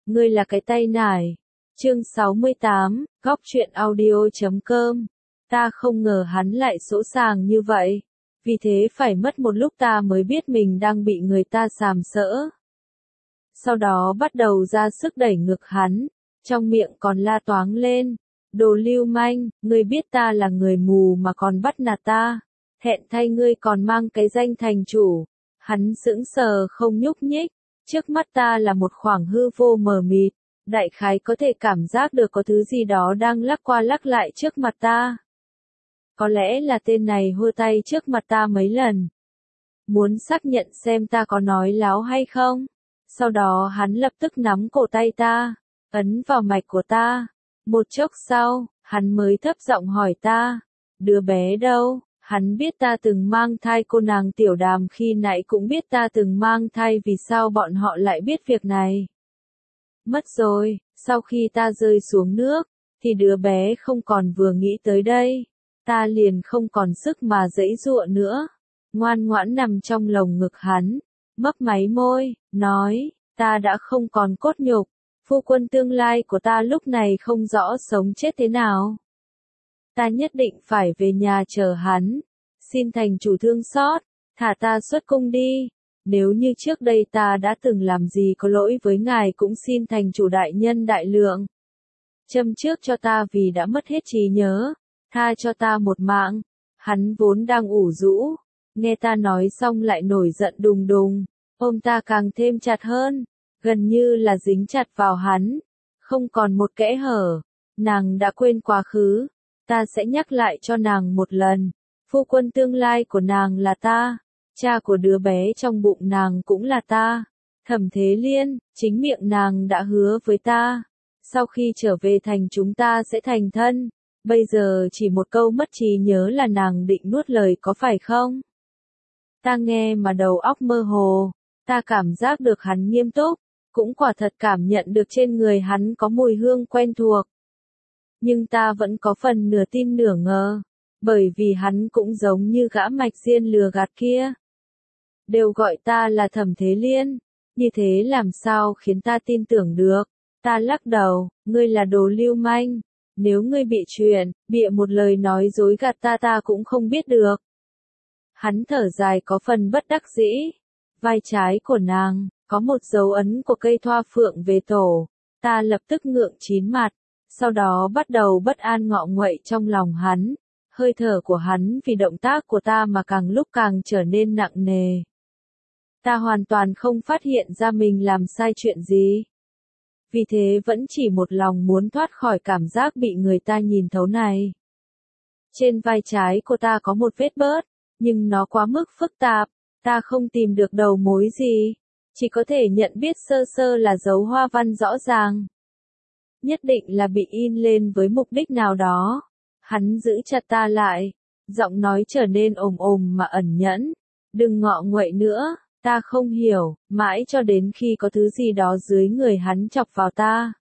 ngươi là cái tay nải. Chương 68, góc truyện audio.com. Ta không ngờ hắn lại sỗ sàng như vậy. Vì thế phải mất một lúc ta mới biết mình đang bị người ta sàm sỡ. Sau đó bắt đầu ra sức đẩy ngực hắn, trong miệng còn la toáng lên. Đồ lưu manh, ngươi biết ta là người mù mà còn bắt nạt ta. Thẹn thay ngươi còn mang cái danh thành chủ. Hắn sững sờ không nhúc nhích. Trước mắt ta là một khoảng hư vô mờ mịt. Đại khái có thể cảm giác được có thứ gì đó đang lắc qua lắc lại trước mặt ta. Có lẽ là tên này hô tay trước mặt ta mấy lần. Muốn xác nhận xem ta có nói láo hay không. Sau đó hắn lập tức nắm cổ tay ta, ấn vào mạch của ta. Một chốc sau, hắn mới thấp giọng hỏi ta, đứa bé đâu? Hắn biết ta từng mang thai, cô nàng Tiểu Đàm khi nãy cũng biết ta từng mang thai, vì sao bọn họ lại biết việc này? Mất rồi, sau khi ta rơi xuống nước, thì đứa bé không còn vừa nghĩ tới đây. Ta liền không còn sức mà giãy giụa nữa. Ngoan ngoãn nằm trong lồng ngực hắn, mấp máy môi, nói, ta đã không còn cốt nhục. Phu quân tương lai của ta lúc này không rõ sống chết thế nào. Ta nhất định phải về nhà chờ hắn. Xin thành chủ thương xót, thả ta xuất cung đi. Nếu như trước đây ta đã từng làm gì có lỗi với ngài cũng xin thành chủ đại nhân đại lượng. Châm trước cho ta vì đã mất hết trí nhớ. Tha cho ta một mạng. Hắn vốn đang ủ rũ. Nghe ta nói xong lại nổi giận đùng đùng. Ôm ta càng thêm chặt hơn. Gần như là dính chặt vào hắn. Không còn một kẽ hở. Nàng đã quên quá khứ. Ta sẽ nhắc lại cho nàng một lần. Phu quân tương lai của nàng là ta. Cha của đứa bé trong bụng nàng cũng là ta. Thẩm Thế Liên, chính miệng nàng đã hứa với ta. Sau khi trở về thành chúng ta sẽ thành thân. Bây giờ chỉ một câu mất trí nhớ là nàng định nuốt lời có phải không? Ta nghe mà đầu óc mơ hồ. Ta cảm giác được hắn nghiêm túc. Cũng quả thật cảm nhận được trên người hắn có mùi hương quen thuộc. Nhưng ta vẫn có phần nửa tin nửa ngờ. Bởi vì hắn cũng giống như gã mạch diên lừa gạt kia. Đều gọi ta là Thẩm Thế Liên. Như thế làm sao khiến ta tin tưởng được? Ta lắc đầu, ngươi là đồ lưu manh. Nếu ngươi bị chuyện, bịa một lời nói dối gạt ta cũng không biết được. Hắn thở dài có phần bất đắc dĩ. Vai trái của nàng, có một dấu ấn của cây thoa phượng về tổ. Ta lập tức ngượng chín mặt. Sau đó bắt đầu bất an ngọ nguậy trong lòng hắn. Hơi thở của hắn vì động tác của ta mà càng lúc càng trở nên nặng nề. Ta hoàn toàn không phát hiện ra mình làm sai chuyện gì. Vì thế vẫn chỉ một lòng muốn thoát khỏi cảm giác bị người ta nhìn thấu này. Trên vai trái của ta có một vết bớt, nhưng nó quá mức phức tạp, ta không tìm được đầu mối gì. Chỉ có thể nhận biết sơ sơ là dấu hoa văn rõ ràng. Nhất định là bị in lên với mục đích nào đó. Hắn giữ chặt ta lại, giọng nói trở nên ồm ồm mà ẩn nhẫn. Đừng ngọ nguậy nữa, ta không hiểu, mãi cho đến khi có thứ gì đó dưới người hắn chọc vào ta.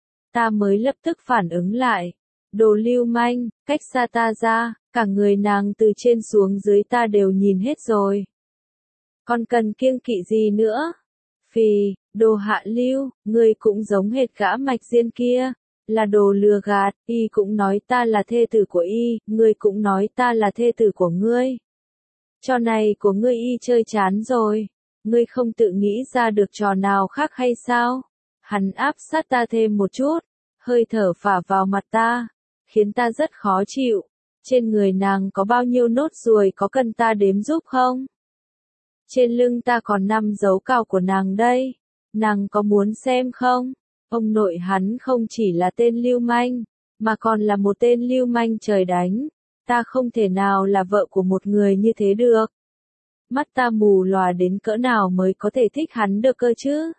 Ta mới lập tức phản ứng lại. Đồ lưu manh, cách xa ta ra, cả người nàng từ trên xuống dưới ta đều nhìn hết rồi. Còn cần kiêng kỵ gì nữa? Phì, đồ hạ lưu, ngươi cũng giống hệt gã mạch diên kia. Là đồ lừa gạt, y cũng nói ta là thê tử của y, ngươi cũng nói ta là thê tử của ngươi. Trò này của ngươi y chơi chán rồi, ngươi không tự nghĩ ra được trò nào khác hay sao? Hắn áp sát ta thêm một chút, hơi thở phả vào mặt ta, khiến ta rất khó chịu. Trên người nàng có bao nhiêu nốt ruồi, có cần ta đếm giúp không? Trên lưng ta còn 5 dấu cào của nàng đây, nàng có muốn xem không? Ông nội hắn không chỉ là tên lưu manh, mà còn là một tên lưu manh trời đánh. Ta không thể nào là vợ của một người như thế được. Mắt ta mù lòa đến cỡ nào mới có thể thích hắn được cơ chứ?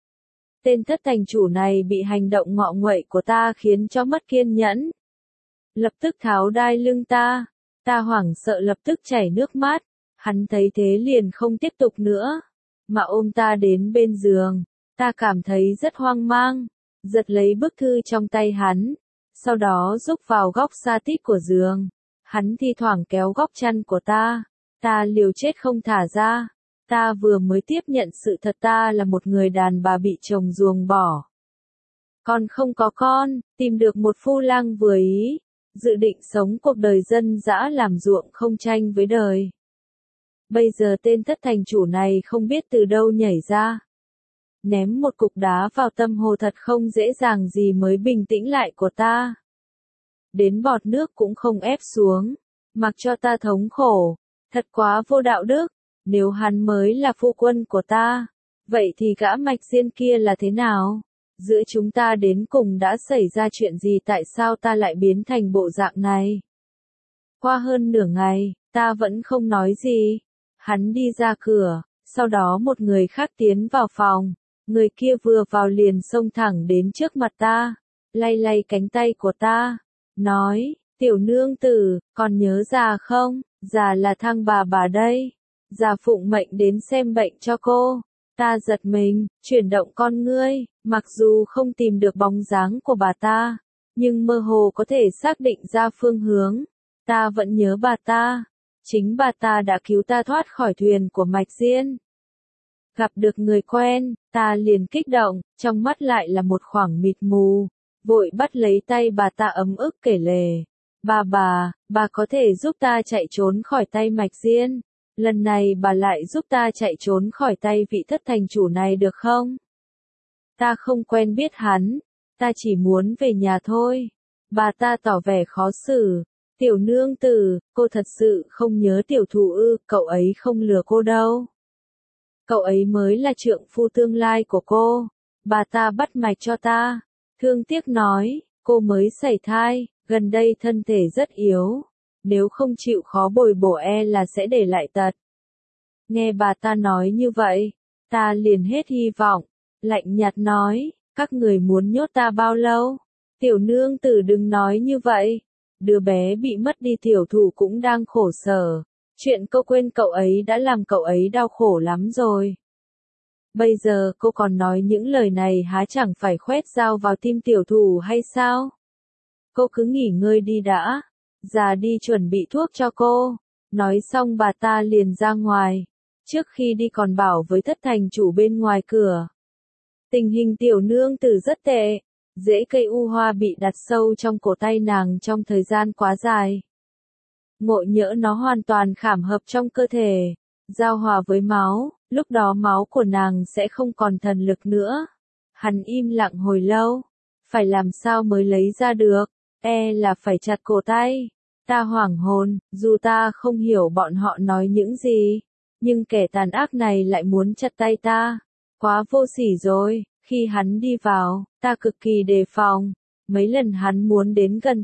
Tên thất thành chủ này bị hành động ngọ nguậy của ta khiến cho mất kiên nhẫn. Lập tức tháo đai lưng ta. Ta hoảng sợ lập tức chảy nước mắt. Hắn thấy thế liền không tiếp tục nữa, mà ôm ta đến bên giường. Ta cảm thấy rất hoang mang, giật lấy bức thư trong tay hắn, sau đó rúc vào góc sa tít của giường. Hắn thi thoảng kéo góc chăn của ta liều chết không thả ra. Ta vừa mới tiếp nhận sự thật ta là một người đàn bà bị chồng ruồng bỏ. còn không có con, tìm được một phu lang vừa ý, dự định sống cuộc đời dân dã làm ruộng không tranh với đời. Bây giờ tên thất thành chủ này không biết từ đâu nhảy ra. Ném một cục đá vào tâm hồ thật không dễ dàng gì mới bình tĩnh lại của ta. Đến bọt nước cũng không ép xuống, mặc cho ta thống khổ, thật quá vô đạo đức. Nếu hắn mới là phu quân của ta, vậy thì gã Mạch Diên kia là thế nào? Giữa chúng ta đến cùng đã xảy ra chuyện gì, tại sao ta lại biến thành bộ dạng này? Qua hơn nửa ngày, ta vẫn không nói gì. Hắn đi ra cửa, sau đó một người khác tiến vào phòng. Người kia vừa vào liền xông thẳng đến trước mặt ta, lay lay cánh tay của ta, nói, tiểu nương tử, còn nhớ già không? Già là thang bà đây. Già phụng mệnh đến xem bệnh cho cô. Ta giật mình, chuyển động con ngươi, mặc dù không tìm được bóng dáng của bà ta, nhưng mơ hồ có thể xác định ra phương hướng. Ta vẫn nhớ bà ta. Chính bà ta đã cứu ta thoát khỏi thuyền của Mạch Diên. Gặp được người quen, ta liền kích động, trong mắt lại là một khoảng mịt mù, vội bắt lấy tay bà ta ấm ức kể lể. Bà có thể giúp ta chạy trốn khỏi tay Mạch Diên. Lần này bà lại giúp ta chạy trốn khỏi tay vị thất thành chủ này được không? Ta không quen biết hắn, ta chỉ muốn về nhà thôi. Bà ta tỏ vẻ khó xử. Tiểu nương tử, cô thật sự không nhớ tiểu thù ư? Cậu ấy không lừa cô đâu. Cậu ấy mới là trượng phu tương lai của cô. Bà ta bắt mạch cho ta. Thương tiếc nói, cô mới sảy thai, gần đây thân thể rất yếu. Nếu không chịu khó bồi bổ là sẽ để lại tật. Nghe bà ta nói như vậy, ta liền hết hy vọng, lạnh nhạt nói, các người muốn nhốt ta bao lâu? Tiểu nương tử đừng nói như vậy. Đứa bé bị mất đi tiểu thủ cũng đang khổ sở. Chuyện cô quên cậu ấy đã làm cậu ấy đau khổ lắm rồi. Bây giờ cô còn nói những lời này há chẳng phải khoét dao vào tim tiểu thủ hay sao? Cô cứ nghỉ ngơi đi đã. Già đi chuẩn bị thuốc cho cô. Nói xong bà ta liền ra ngoài. Trước khi đi còn bảo với thất thành chủ bên ngoài cửa. Tình hình tiểu nương tử rất tệ. Rễ cây u hoa bị đặt sâu trong cổ tay nàng trong thời gian quá dài. Ngộ nhỡ nó hoàn toàn khảm hợp trong cơ thể, giao hòa với máu, lúc đó máu của nàng sẽ không còn thần lực nữa. Hắn im lặng hồi lâu, phải làm sao mới lấy ra được, là phải chặt cổ tay. Ta hoảng hồn, dù ta không hiểu bọn họ nói những gì, nhưng kẻ tàn ác này lại muốn chặt tay ta. Quá vô sỉ rồi. Khi hắn đi vào, ta cực kỳ đề phòng. Mấy lần hắn muốn đến gần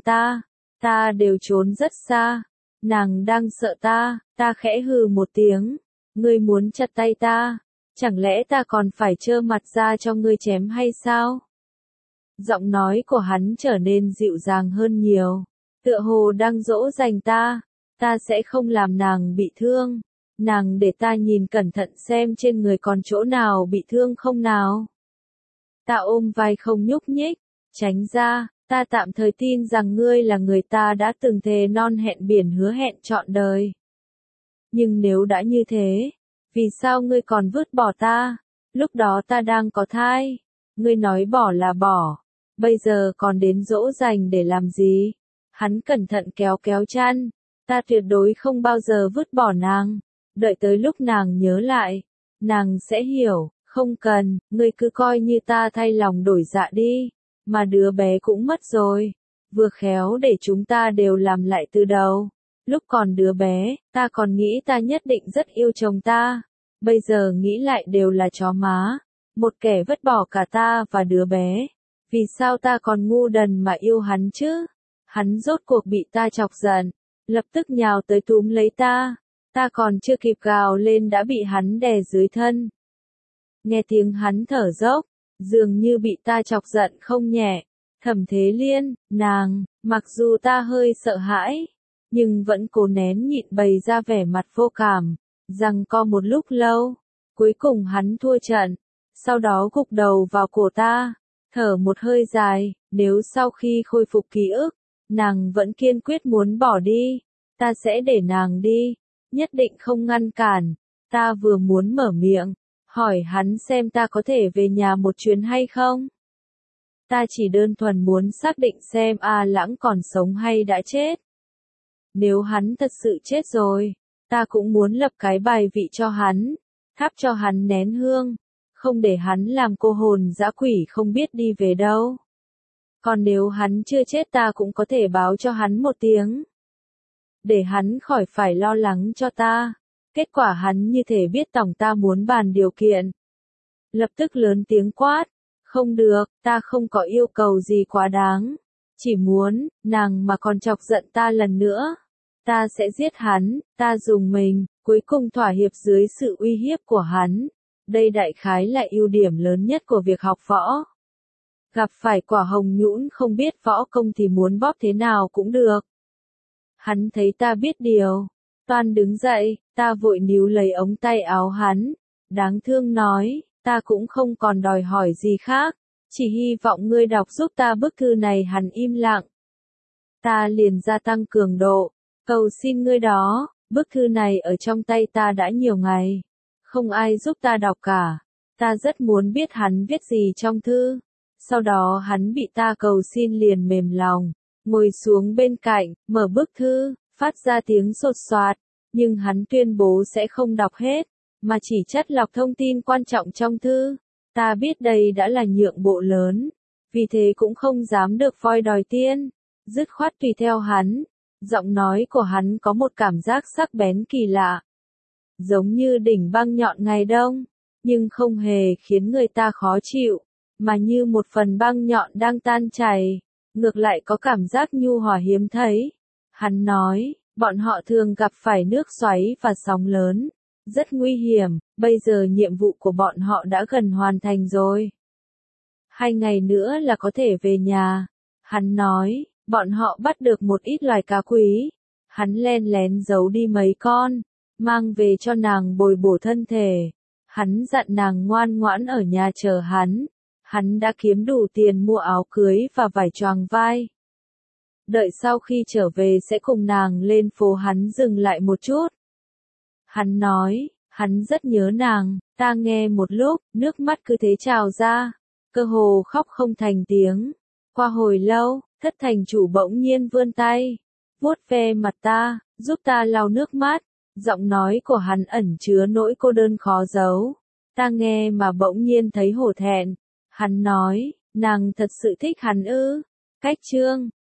ta đều trốn rất xa. Nàng đang sợ ta khẽ hừ một tiếng. Ngươi muốn chặt tay ta, chẳng lẽ ta còn phải trơ mặt ra cho ngươi chém hay sao? Giọng nói của hắn trở nên dịu dàng hơn nhiều, tựa hồ đang dỗ dành ta sẽ không làm nàng bị thương. Nàng để ta nhìn cẩn thận xem trên người còn chỗ nào bị thương không nào. Ta ôm vai không nhúc nhích, tránh ra, ta tạm thời tin rằng ngươi là người ta đã từng thề non hẹn biển hứa hẹn trọn đời. Nhưng nếu đã như thế, vì sao ngươi còn vứt bỏ ta? Lúc đó ta đang có thai. Ngươi nói bỏ là bỏ, bây giờ còn đến dỗ dành để làm gì? Hắn cẩn thận kéo kéo chăn, ta tuyệt đối không bao giờ vứt bỏ nàng. Đợi tới lúc nàng nhớ lại, nàng sẽ hiểu. Không cần, ngươi cứ coi như ta thay lòng đổi dạ đi, mà đứa bé cũng mất rồi. Vừa khéo để chúng ta đều làm lại từ đầu. Lúc còn đứa bé, ta còn nghĩ ta nhất định rất yêu chồng ta. Bây giờ nghĩ lại đều là chó má. Một kẻ vứt bỏ cả ta và đứa bé. Vì sao ta còn ngu đần mà yêu hắn chứ? Hắn rốt cuộc bị ta chọc giận, lập tức nhào tới túm lấy ta. Ta còn chưa kịp gào lên đã bị hắn đè dưới thân. Nghe tiếng hắn thở dốc, dường như bị ta chọc giận không nhẹ. Thẩm Thế Liên, nàng, mặc dù ta hơi sợ hãi, nhưng vẫn cố nén nhịn bày ra vẻ mặt vô cảm, rằng co một lúc lâu. Cuối cùng hắn thua trận, sau đó gục đầu vào cổ ta, thở một hơi dài. Nếu sau khi khôi phục ký ức, nàng vẫn kiên quyết muốn bỏ đi, ta sẽ để nàng đi, nhất định không ngăn cản. Ta vừa muốn mở miệng hỏi hắn xem ta có thể về nhà một chuyến hay không. Ta chỉ đơn thuần muốn xác định xem A Lãng còn sống hay đã chết. Nếu hắn thật sự chết rồi, ta cũng muốn lập cái bài vị cho hắn, thắp cho hắn nén hương, không để hắn làm cô hồn dã quỷ không biết đi về đâu. Còn nếu hắn chưa chết ta cũng có thể báo cho hắn một tiếng, để hắn khỏi phải lo lắng cho ta. Kết quả hắn như thể biết tổng ta muốn bàn điều kiện. Lập tức lớn tiếng quát, không được, ta không có yêu cầu gì quá đáng. Chỉ muốn, nàng mà còn chọc giận ta lần nữa, ta sẽ giết hắn, ta dùng mình, cuối cùng thỏa hiệp dưới sự uy hiếp của hắn. Đây đại khái là ưu điểm lớn nhất của việc học võ. Gặp phải quả hồng nhũn không biết võ công thì muốn bóp thế nào cũng được. Hắn thấy ta biết điều, toan đứng dậy, ta vội níu lấy ống tay áo hắn, đáng thương nói, ta cũng không còn đòi hỏi gì khác, chỉ hy vọng ngươi đọc giúp ta bức thư này. Hắn im lặng. Ta liền gia tăng cường độ, cầu xin ngươi đó, bức thư này ở trong tay ta đã nhiều ngày, không ai giúp ta đọc cả, ta rất muốn biết hắn viết gì trong thư. Sau đó hắn bị ta cầu xin liền mềm lòng, ngồi xuống bên cạnh, mở bức thư, phát ra tiếng sột soạt, nhưng hắn tuyên bố sẽ không đọc hết, mà chỉ chắt lọc thông tin quan trọng trong thư. Ta biết đây đã là nhượng bộ lớn, vì thế cũng không dám được voi đòi tiên, dứt khoát tùy theo hắn. Giọng nói của hắn có một cảm giác sắc bén kỳ lạ, giống như đỉnh băng nhọn ngày đông, nhưng không hề khiến người ta khó chịu, mà như một phần băng nhọn đang tan chảy, ngược lại có cảm giác nhu hòa hiếm thấy. Hắn nói, bọn họ thường gặp phải nước xoáy và sóng lớn, rất nguy hiểm, bây giờ nhiệm vụ của bọn họ đã gần hoàn thành rồi. 2 ngày nữa là có thể về nhà. Hắn nói, bọn họ bắt được một ít loài cá quý. Hắn len lén giấu đi mấy con, mang về cho nàng bồi bổ thân thể. Hắn dặn nàng ngoan ngoãn ở nhà chờ hắn. Hắn đã kiếm đủ tiền mua áo cưới và vải choàng vai. Đợi sau khi trở về sẽ cùng nàng lên phố. Hắn dừng lại một chút. Hắn nói, hắn rất nhớ nàng. Ta nghe một lúc, nước mắt cứ thế trào ra, cơ hồ khóc không thành tiếng. Qua hồi lâu, Thất thành chủ bỗng nhiên vươn tay, vuốt ve mặt ta, giúp ta lau nước mắt. Giọng nói của hắn ẩn chứa nỗi cô đơn khó giấu. Ta nghe mà bỗng nhiên thấy hổ thẹn. Hắn nói, nàng thật sự thích hắn ư? Cách chương